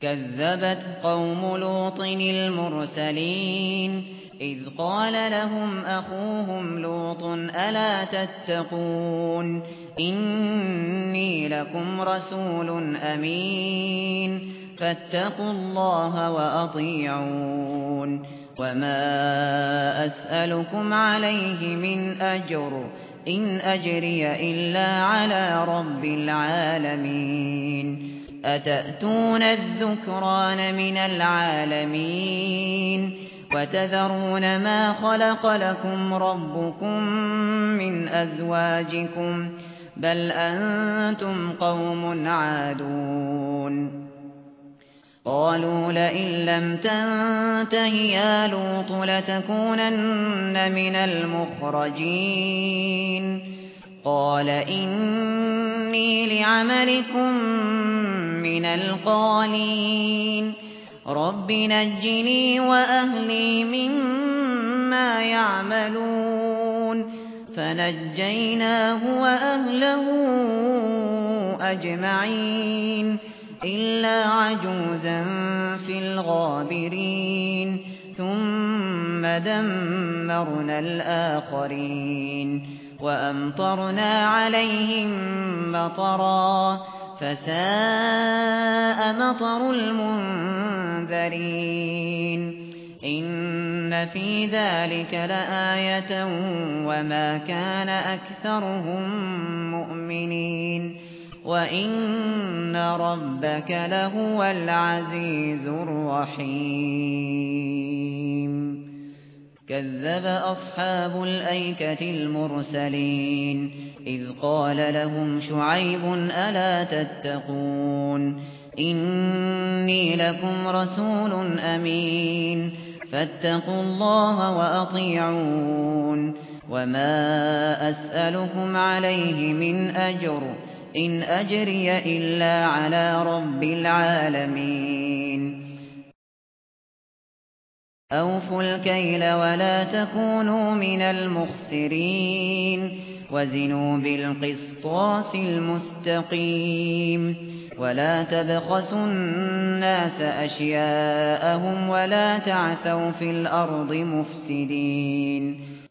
كذبت قوم لوط المرسلين إذ قال لهم أخوهم لوط ألا تتقون إني لكم رسول أمين فاتقوا الله وأطيعون وما أسألكم عليه من أجر إن أجري إلا على رب العالمين أتأتون الذكران من العالمين وتذرون ما خلق لكم ربكم من أزواجكم بل أنتم قوم عادون قالوا لئن لم تنته يا لوط لتكونن من المخرجين قال إني لعملكم من القالين رب نجني وأهلي مما يعملون فنجيناه وأهله أجمعين إلا عجوزا في الغابرين ثم دمرنا الآخرين وأمطرنا عليهم مطرا فساء مطر المنذرين إن في ذلك لآية وما كان أكثرهم مؤمنين وإن ربك لهو العزيز الرحيم كذب أصحاب الأيكة المرسلين إذ قال لهم شعيب ألا تتقون إني لكم رسول أمين فاتقوا الله وأطيعون وما أسألكم عليه من أجر إن أجري إلا على رب العالمين أوفوا الكيل ولا تكونوا من المخسرين وزنوا بالقسطاس المستقيم ولا تبخسوا الناس أشياءهم ولا تعثوا في الأرض مفسدين